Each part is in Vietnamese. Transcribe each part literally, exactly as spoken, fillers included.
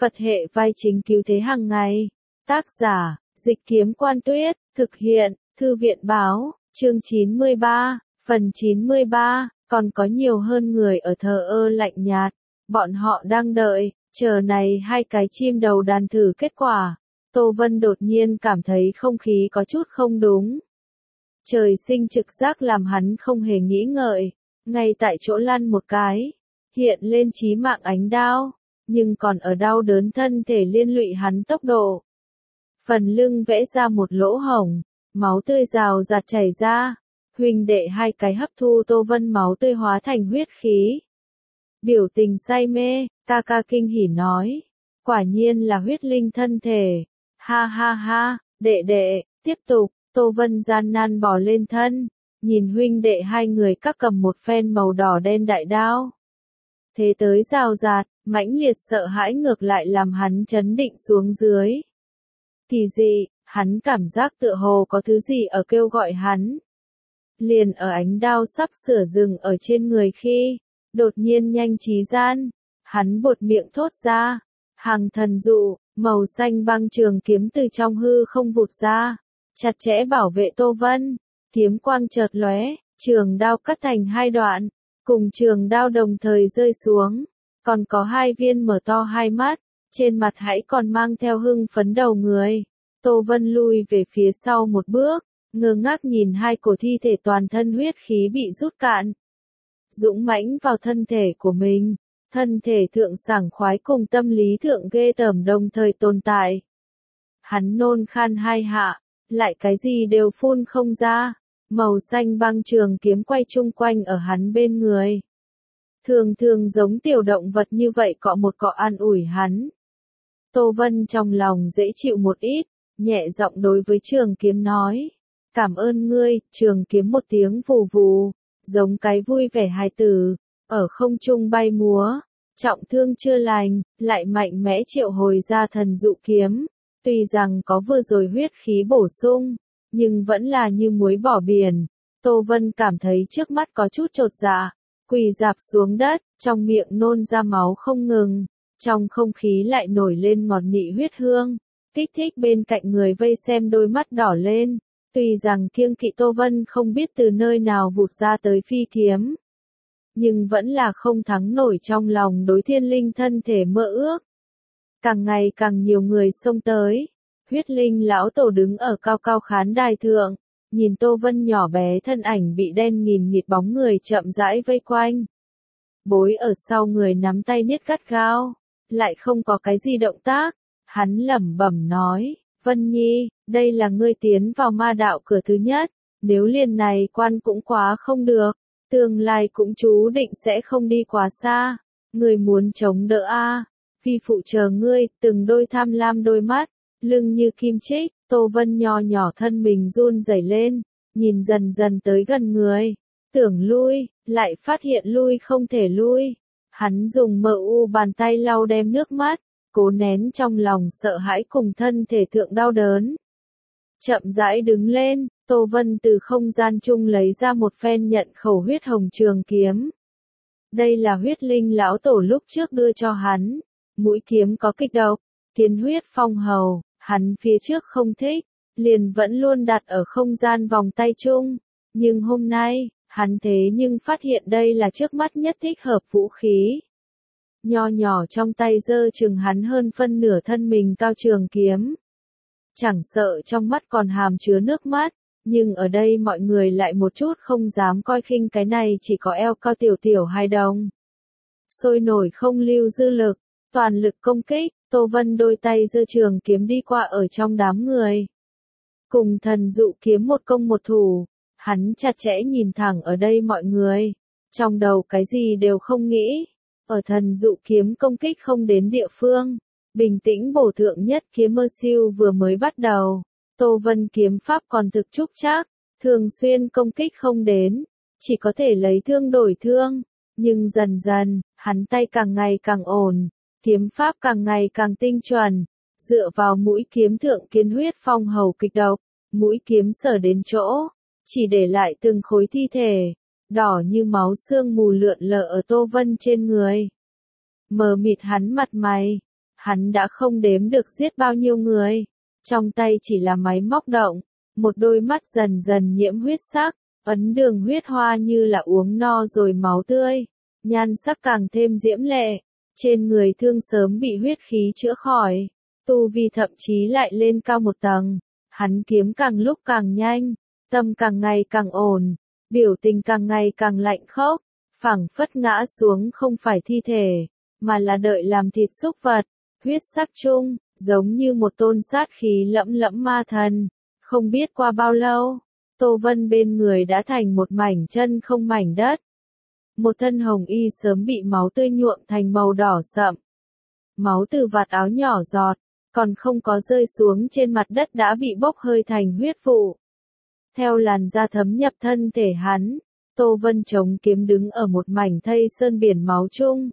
Phật hệ vai chính cứu thế hàng ngày. Tác giả, Dịch Kiếm Quan Tuyết, thực hiện, Thư viện Báo, chương chín mươi ba, phần chín mươi ba, còn có nhiều hơn người ở thờ ơ lạnh nhạt. Bọn họ đang đợi, chờ này hai cái chim đầu đàn thử kết quả. Tô Vân đột nhiên cảm thấy không khí có chút không đúng. Trời sinh trực giác làm hắn không hề nghĩ ngợi, ngay tại chỗ lăn một cái, hiện lên chí mạng ánh đao, nhưng còn ở đau đớn thân thể liên lụy hắn tốc độ. Phần lưng vẽ ra một lỗ hổng, máu tươi rào rạt chảy ra, huynh đệ hai cái hấp thu Tô Vân máu tươi hóa thành huyết khí. Biểu tình say mê, ca ca kinh hỉ nói, quả nhiên là huyết linh thân thể, ha ha ha, đệ đệ, tiếp tục. Tô Vân gian nan bò lên thân, nhìn huynh đệ hai người các cầm một phen màu đỏ đen đại đao. Thế tới rào rạt, mãnh liệt sợ hãi ngược lại làm hắn chấn định xuống dưới. Kỳ dị, hắn cảm giác tựa hồ có thứ gì ở kêu gọi hắn. Liền ở ánh đao sắp sửa dừng ở trên người khi, đột nhiên nhanh trí gian, hắn buột miệng thốt ra, hàng thần dụ, màu xanh băng trường kiếm từ trong hư không vụt ra. Chặt chẽ bảo vệ Tô Vân, kiếm quang chợt lóe, trường đao cắt thành hai đoạn, cùng trường đao đồng thời rơi xuống, còn có hai viên mở to hai mắt, trên mặt hãy còn mang theo hưng phấn đầu người. Tô Vân lui về phía sau một bước, ngơ ngác nhìn hai cổ thi thể toàn thân huyết khí bị rút cạn. Dũng mãnh vào thân thể của mình, thân thể thượng sảng khoái cùng tâm lý thượng ghê tởm đồng thời tồn tại. Hắn nôn khan hai hạ. Lại cái gì đều phun không ra, màu xanh băng trường kiếm quay chung quanh ở hắn bên người. Thường thường giống tiểu động vật như vậy cọ một cọ an ủi hắn. Tô Vân trong lòng dễ chịu một ít, nhẹ giọng đối với trường kiếm nói. Cảm ơn ngươi, trường kiếm một tiếng vù vù, giống cái vui vẻ hài tử, ở không trung bay múa, trọng thương chưa lành, lại mạnh mẽ triệu hồi ra thần dụ kiếm. Tuy rằng có vừa rồi huyết khí bổ sung, nhưng vẫn là như muối bỏ biển. Tô Vân cảm thấy trước mắt có chút chột dạ, quỳ rạp xuống đất, trong miệng nôn ra máu không ngừng, trong không khí lại nổi lên ngọt nị huyết hương, kích thích bên cạnh người vây xem đôi mắt đỏ lên. Tuy rằng kiêng kỵ Tô Vân không biết từ nơi nào vụt ra tới phi kiếm, nhưng vẫn là không thắng nổi trong lòng đối thiên linh thân thể mơ ước. Càng ngày càng nhiều người xông tới, huyết linh lão tổ đứng ở cao cao khán đài thượng, nhìn Tô Vân nhỏ bé thân ảnh bị đen nghìn nghịt bóng người chậm rãi vây quanh. Bối ở sau người nắm tay niết gắt gao, lại không có cái gì động tác, hắn lẩm bẩm nói, Vân Nhi, đây là ngươi tiến vào ma đạo cửa thứ nhất, nếu liền này quan cũng quá không được, tương lai cũng chú định sẽ không đi quá xa, ngươi muốn chống đỡ a. Phi phụ chờ ngươi, từng đôi tham lam đôi mắt, lưng như kim chích, Tô Vân nho nhỏ thân mình run rẩy lên, nhìn dần dần tới gần người, tưởng lui, lại phát hiện lui không thể lui. Hắn dùng mờ u bàn tay lau đem nước mắt, cố nén trong lòng sợ hãi cùng thân thể thượng đau đớn. Chậm rãi đứng lên, Tô Vân từ không gian chung lấy ra một phen nhận khẩu huyết hồng trường kiếm. Đây là huyết linh lão tổ lúc trước đưa cho hắn. Mũi kiếm có kịch độc, kiến huyết phong hầu, hắn phía trước không thích, liền vẫn luôn đặt ở không gian vòng tay chung. Nhưng hôm nay, hắn thế nhưng phát hiện đây là trước mắt nhất thích hợp vũ khí. Nho nhỏ trong tay giơ chừng hắn hơn phân nửa thân mình cao trường kiếm. Chẳng sợ trong mắt còn hàm chứa nước mắt, nhưng ở đây mọi người lại một chút không dám coi khinh cái này chỉ có eo cao tiểu tiểu hài đồng. Sôi nổi không lưu dư lực. Toàn lực công kích, Tô Vân đôi tay giơ trường kiếm đi qua ở trong đám người. Cùng thần dụ kiếm một công một thủ, hắn chặt chẽ nhìn thẳng ở đây mọi người. Trong đầu cái gì đều không nghĩ. Ở thần dụ kiếm công kích không đến địa phương. Bình tĩnh bổ thượng nhất kiếm mơ siêu vừa mới bắt đầu. Tô Vân kiếm pháp còn thực trúc chắc, thường xuyên công kích không đến. Chỉ có thể lấy thương đổi thương. Nhưng dần dần, hắn tay càng ngày càng ổn. Kiếm pháp càng ngày càng tinh chuẩn, dựa vào mũi kiếm thượng kiến huyết phong hầu kịch độc, mũi kiếm sở đến chỗ, chỉ để lại từng khối thi thể, đỏ như máu sương mù lượn lờ ở Tô Vân trên người. Mờ mịt hắn mặt mày, Hắn đã không đếm được giết bao nhiêu người. Trong tay chỉ là máy móc động. Một đôi mắt dần dần nhiễm huyết sắc. Ấn đường huyết hoa như là uống no rồi máu tươi. Nhan sắc càng thêm diễm lệ. Trên người thương sớm bị huyết khí chữa khỏi. Tu vi thậm chí lại lên cao một tầng. Hắn kiếm càng lúc càng nhanh. Tâm càng ngày càng ổn. Biểu tình càng ngày càng lạnh khốc. Phảng phất ngã xuống không phải thi thể, mà là đợi làm thịt súc vật. Huyết sắc chung, giống như một tôn sát khí lẫm lẫm ma thần. Không biết qua bao lâu, Tô Vân bên người đã thành một mảnh chân không mảnh đất. Một thân hồng y sớm bị máu tươi nhuộm thành màu đỏ sậm. Máu từ vạt áo nhỏ giọt, còn không có rơi xuống trên mặt đất đã bị bốc hơi thành huyết vụ. Theo làn da thấm nhập thân thể hắn, Tô Vân chống kiếm đứng ở một mảnh thây sơn biển máu chung.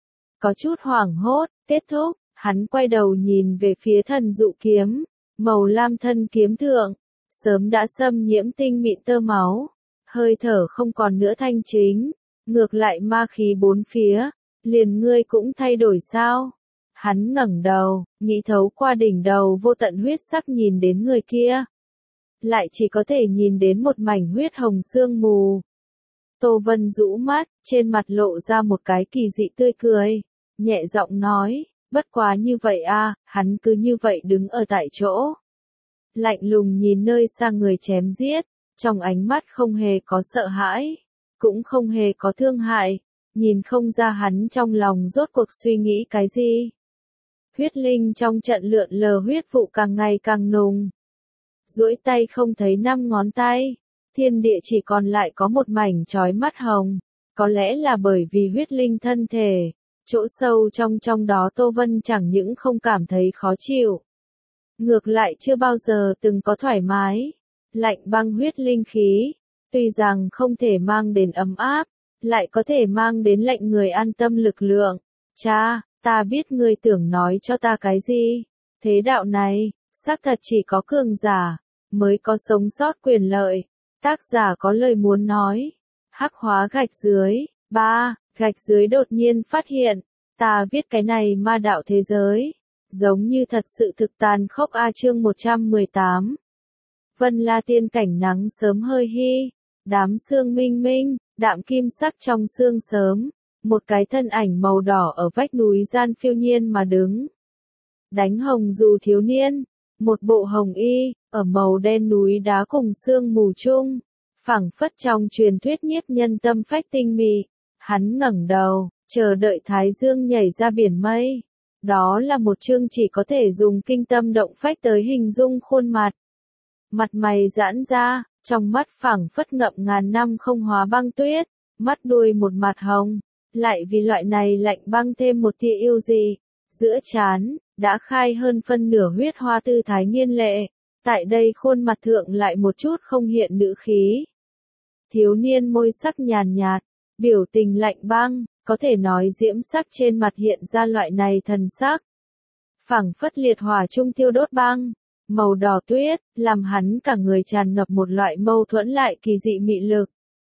Có chút hoảng hốt, kết thúc, hắn quay đầu nhìn về phía thần dụ kiếm, màu lam thân kiếm thượng, sớm đã xâm nhiễm tinh mịn tơ máu, hơi thở không còn nữa thanh chính, ngược lại ma khí bốn phía, liền ngươi cũng thay đổi sao? Hắn ngẩng đầu, nghĩ thấu qua đỉnh đầu vô tận huyết sắc nhìn đến người kia. Lại chỉ có thể nhìn đến một mảnh huyết hồng sương mù. Tô Vân rũ mắt, trên mặt lộ ra một cái kỳ dị tươi cười, nhẹ giọng nói, bất quá như vậy a, hắn cứ như vậy đứng ở tại chỗ. Lạnh lùng nhìn nơi xa người chém giết, trong ánh mắt không hề có sợ hãi, cũng không hề có thương hại, nhìn không ra hắn trong lòng rốt cuộc suy nghĩ cái gì. Huyết linh trong trận lượn lờ huyết vụ càng ngày càng nùng. Duỗi tay không thấy năm ngón tay, thiên địa chỉ còn lại có một mảnh chói mắt hồng, có lẽ là bởi vì huyết linh thân thể, chỗ sâu trong trong đó Tô Vân chẳng những không cảm thấy khó chịu, ngược lại chưa bao giờ từng có thoải mái. Lạnh băng huyết linh khí, tuy rằng không thể mang đến ấm áp, lại có thể mang đến lệnh người an tâm lực lượng. Cha, ta biết ngươi tưởng nói cho ta cái gì, thế đạo này, xác thật chỉ có cường giả mới có sống sót quyền lợi. Tác giả có lời muốn nói. Hắc hóa gạch dưới. ba. Gạch dưới đột nhiên phát hiện, ta viết cái này ma đạo thế giới, giống như thật sự thực tàn khốc. A chương một trăm mười tám. Vân La tiên cảnh nắng sớm hơi hi, đám sương minh minh, đạm kim sắc trong sương sớm, một cái thân ảnh màu đỏ ở vách núi gian phiêu nhiên mà đứng. Đánh hồng dù thiếu niên, một bộ hồng y, ở màu đen núi đá cùng sương mù chung, phảng phất trong truyền thuyết nhiếp nhân tâm phách tinh mị. Hắn ngẩng đầu, chờ đợi thái dương nhảy ra biển mây. Đó là một chương chỉ có thể dùng kinh tâm động phách tới hình dung khuôn mặt. Mặt mày giãn ra, trong mắt phảng phất ngậm ngàn năm không hóa băng tuyết, mắt đuôi một mặt hồng, lại vì loại này lạnh băng thêm một tia yêu dị. Giữa trán đã khai hơn phân nửa huyết hoa tư thái nghiên lệ, tại đây khuôn mặt thượng lại một chút không hiện nữ khí. Thiếu niên môi sắc nhàn nhạt, biểu tình lạnh băng, có thể nói diễm sắc trên mặt hiện ra loại này thần sắc. Phảng phất liệt hỏa trung thiêu đốt băng, màu đỏ tuyết, làm hắn cả người tràn ngập một loại mâu thuẫn lại kỳ dị mị lực.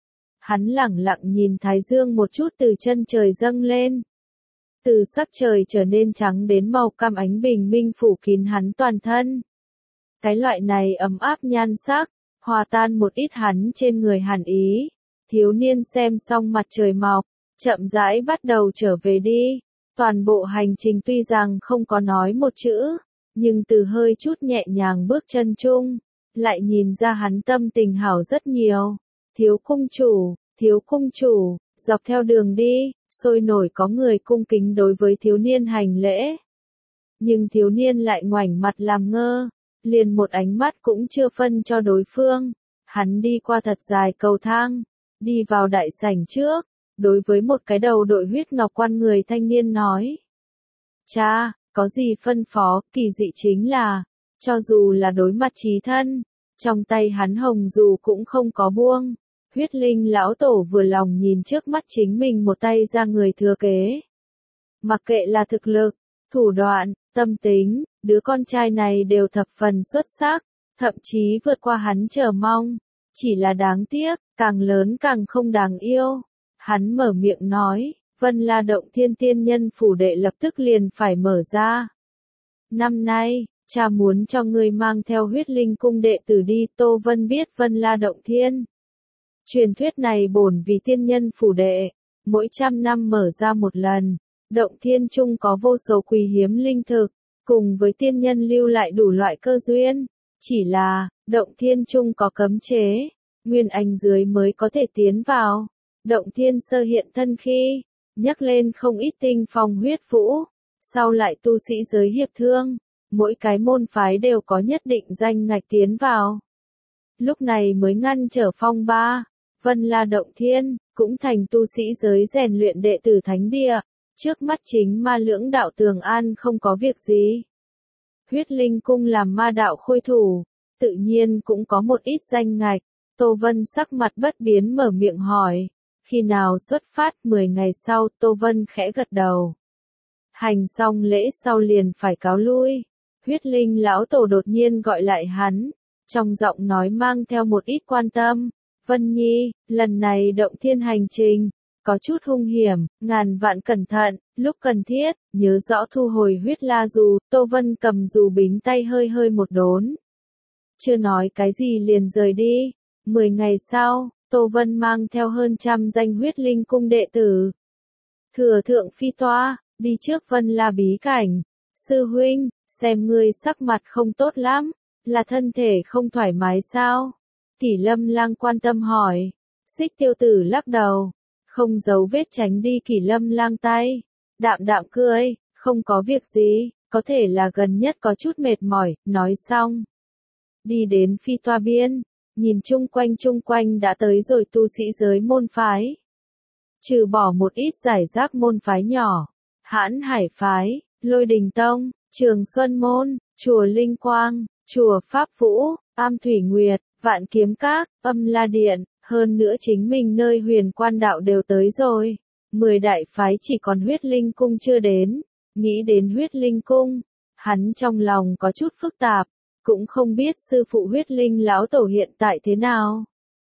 Hắn lẳng lặng nhìn thái dương một chút từ chân trời dâng lên. Từ sắc trời trở nên trắng đến màu cam ánh bình minh phủ kín hắn toàn thân. Cái loại này ấm áp nhan sắc, hòa tan một ít hắn trên người hàn ý. Thiếu niên xem xong mặt trời mọc, chậm rãi bắt đầu trở về đi. Toàn bộ hành trình tuy rằng không có nói một chữ, nhưng từ hơi chút nhẹ nhàng bước chân chung, lại nhìn ra hắn tâm tình hảo rất nhiều. Thiếu cung chủ, thiếu cung chủ, dọc theo đường đi, sôi nổi có người cung kính đối với thiếu niên hành lễ. Nhưng thiếu niên lại ngoảnh mặt làm ngơ, liền một ánh mắt cũng chưa phân cho đối phương. Hắn đi qua thật dài cầu thang, đi vào đại sảnh trước, đối với một cái đầu đội huyết ngọc quan người thanh niên nói. Cha, có gì phân phó? Kỳ dị chính là, cho dù là đối mặt chí thân, trong tay hắn hồng dù cũng không có buông. Huyết linh lão tổ vừa lòng nhìn trước mắt chính mình một tay ra người thừa kế. Mặc kệ là thực lực, thủ đoạn, tâm tính, đứa con trai này đều thập phần xuất sắc, thậm chí vượt qua hắn chờ mong. Chỉ là đáng tiếc, càng lớn càng không đáng yêu. Hắn mở miệng nói, Vân La động thiên tiên nhân phủ đệ lập tức liền phải mở ra. năm nay, cha muốn cho ngươi mang theo huyết linh cung đệ tử đi. Tô Vân biết Vân La Động Thiên. Truyền thuyết này bổn vì tiên nhân phủ đệ, mỗi trăm năm mở ra một lần. Động Thiên Trung có vô số quý hiếm linh thực, cùng với tiên nhân lưu lại đủ loại cơ duyên. Chỉ là, Động Thiên Trung có cấm chế, Nguyên Anh dưới mới có thể tiến vào. Động Thiên Sơ hiện thân khi, nhắc lên không ít tinh phong huyết vũ, sau lại tu sĩ giới hiệp thương, mỗi cái môn phái đều có nhất định danh ngạch tiến vào. Lúc này mới ngăn trở phong ba, Vân La Động Thiên, cũng thành tu sĩ giới rèn luyện đệ tử thánh địa, trước mắt chính ma lưỡng đạo Tường An không có việc gì. Huyết linh cung làm ma đạo khôi thủ, tự nhiên cũng có một ít danh ngạch. Tô Vân sắc mặt bất biến mở miệng hỏi, khi nào xuất phát? Mười ngày sau. Tô Vân khẽ gật đầu. Hành xong lễ sau liền phải cáo lui. Huyết linh lão tổ đột nhiên gọi lại hắn, trong giọng nói mang theo một ít quan tâm. Vân Nhi, lần này Động Thiên hành trình, có chút hung hiểm, ngàn vạn cẩn thận, lúc cần thiết, nhớ rõ thu hồi huyết la dù. Tô Vân cầm dù bính tay hơi hơi một đốn. Chưa nói cái gì liền rời đi. Mười ngày sau, Tô Vân mang theo hơn trăm danh huyết linh cung đệ tử. Thừa thượng phi toa, đi trước Vân La bí cảnh. Sư huynh, xem ngươi sắc mặt không tốt lắm, là thân thể không thoải mái sao? Kỷ Lâm Lang quan tâm hỏi. Xích Tiêu Tử lắc đầu, không giấu vết tránh đi Kỷ Lâm Lang tay. Đạm đạm cười, không có việc gì, có thể là gần nhất có chút mệt mỏi. Nói xong, đi đến phi toa biên, nhìn chung quanh chung quanh đã tới rồi tu sĩ giới môn phái. Trừ bỏ một ít giải rác môn phái nhỏ, Hãn Hải phái, Lôi Đình Tông, Trường Xuân Môn, Chùa Linh Quang, Chùa Pháp Vũ, Am Thủy Nguyệt, Vạn Kiếm Các, Âm La Điện, hơn nữa chính mình nơi Huyền Quan đạo đều tới rồi. Mười đại phái chỉ còn huyết linh cung chưa đến. Nghĩ đến huyết linh cung, hắn trong lòng có chút phức tạp, cũng không biết sư phụ huyết linh lão tổ hiện tại thế nào.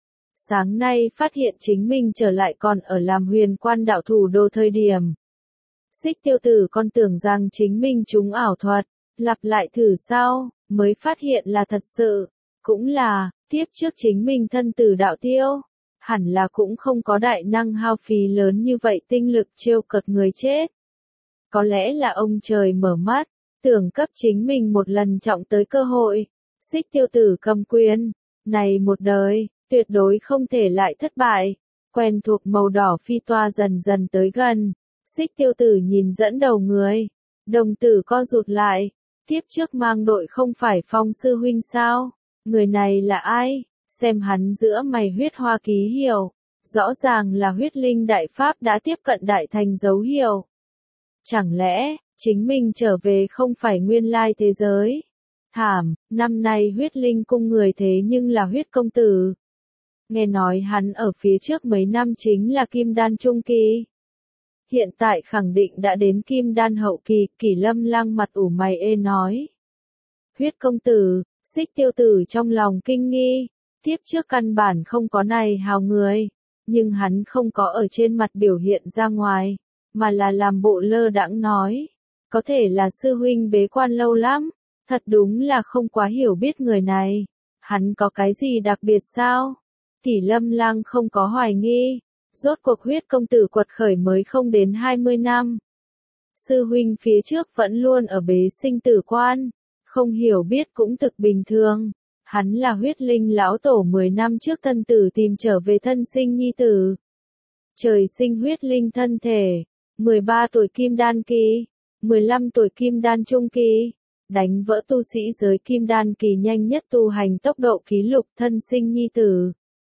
Sáng nay phát hiện chính mình trở lại còn ở làm Huyền Quan đạo thủ đô thời điểm. Xích Tiêu Tử con tưởng rằng chính mình trúng ảo thuật, lặp lại thử sau, mới phát hiện là thật sự. Cũng là, tiếp trước chính mình thân tử đạo tiêu, hẳn là cũng không có đại năng hao phí lớn như vậy tinh lực trêu cợt người chết. Có lẽ là ông trời mở mắt, tưởng cấp chính mình một lần trọng tới cơ hội. Xích Tiêu Tử cầm quyền, này một đời, tuyệt đối không thể lại thất bại. Quen thuộc màu đỏ phi toa dần dần tới gần. Xích Tiêu Tử nhìn dẫn đầu người, đồng tử co rụt lại. Tiếp trước mang đội không phải Phong sư huynh sao? Người này là ai? Xem hắn giữa mày huyết hoa ký hiệu, rõ ràng là huyết linh đại pháp đã tiếp cận đại thành dấu hiệu. Chẳng lẽ, chính mình trở về không phải nguyên lai thế giới? Thảm, năm nay huyết linh cung người thế nhưng là huyết công tử. Nghe nói hắn ở phía trước mấy năm chính là kim đan trung kỳ. Hiện tại khẳng định đã đến kim đan hậu kỳ. Kỷ Lâm Lang mặt ủ mày ê nói. Huyết công tử, Xích Tiêu Tử trong lòng kinh nghi. Tiếp trước căn bản không có này hào người, nhưng hắn không có ở trên mặt biểu hiện ra ngoài, mà là làm bộ lơ đãng nói. Có thể là sư huynh bế quan lâu lắm, thật đúng là không quá hiểu biết người này. Hắn có cái gì đặc biệt sao? Kỷ Lâm Lang không có hoài nghi. Rốt cuộc huyết công tử quật khởi mới không đến hai mươi năm. Sư huynh phía trước vẫn luôn ở bế sinh tử quan, không hiểu biết cũng thực bình thường. Hắn là huyết linh lão tổ mười năm trước thân tử tìm trở về thân sinh nhi tử. Trời sinh huyết linh thân thể, mười ba tuổi kim đan kỳ, mười lăm tuổi kim đan trung kỳ, đánh vỡ tu sĩ giới kim đan kỳ nhanh nhất tu hành tốc độ ký lục thân sinh nhi tử.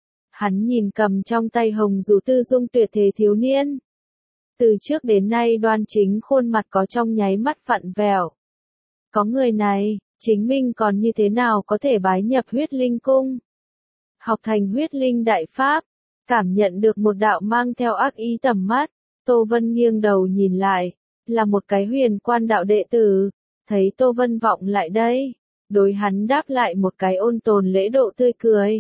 Hắn nhìn cầm trong tay hồng dù tư dung tuyệt thế thiếu niên. Từ trước đến nay đoan chính khuôn mặt có trong nháy mắt vặn vẹo. Có người này, chính mình còn như thế nào có thể bái nhập huyết linh cung? Học thành huyết linh đại pháp, cảm nhận được một đạo mang theo ác ý tầm mắt, Tô Vân nghiêng đầu nhìn lại, là một cái Huyền Quan đạo đệ tử, thấy Tô Vân vọng lại đây, đối hắn đáp lại một cái ôn tồn lễ độ tươi cười.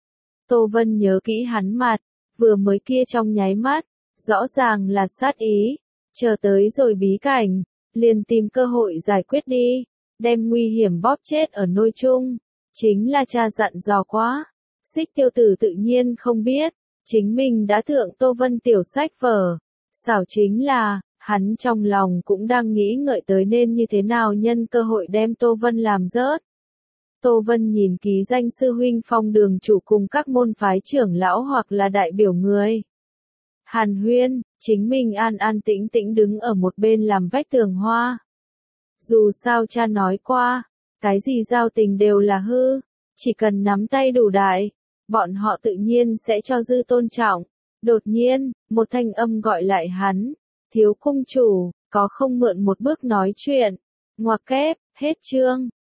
Tô Vân nhớ kỹ hắn mặt, vừa mới kia trong nháy mắt, rõ ràng là sát ý, chờ tới rồi bí cảnh, liền tìm cơ hội giải quyết đi. đem nguy hiểm bóp chết ở nôi chung. Chính là cha dặn dò quá. Xích Tiêu Tử tự nhiên không biết, chính mình đã thượng Tô Vân tiểu sách vở. Xảo chính là, hắn trong lòng cũng đang nghĩ ngợi tới nên như thế nào nhân cơ hội đem Tô Vân làm rớt. Tô Vân nhìn ký danh sư huynh Phong Đường chủ cùng các môn phái trưởng lão hoặc là đại biểu người. Hàn huyên, chính mình an an tĩnh tĩnh đứng ở một bên làm vách tường hoa. Dù sao cha nói qua, cái gì giao tình đều là hư, chỉ cần nắm tay đủ đại, bọn họ tự nhiên sẽ cho dư tôn trọng. Đột nhiên, một thanh âm gọi lại hắn, thiếu cung chủ, có không mượn một bước nói chuyện. Ngoặc kép, hết chương.